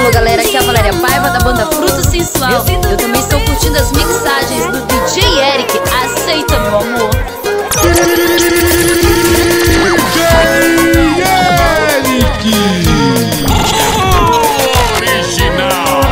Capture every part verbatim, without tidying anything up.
Alô galera, aqui é a Valéria Paiva da banda Fruto Sensual. Eu também estou curtindo as mixagens do D J Eric. Aceita, meu amor. D J Eric original.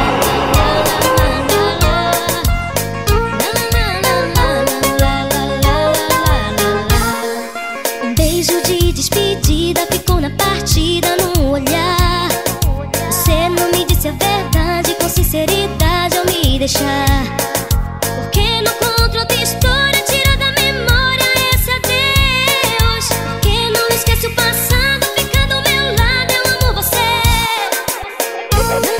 Um beijo de despedida ficou na partida, no olhar. Você não me disse a verdade, com sinceridade ao me deixar. Porque não contra outra história, tira da memória esse adeus. Porque não esquece o passado, fica do meu lado, eu amo você.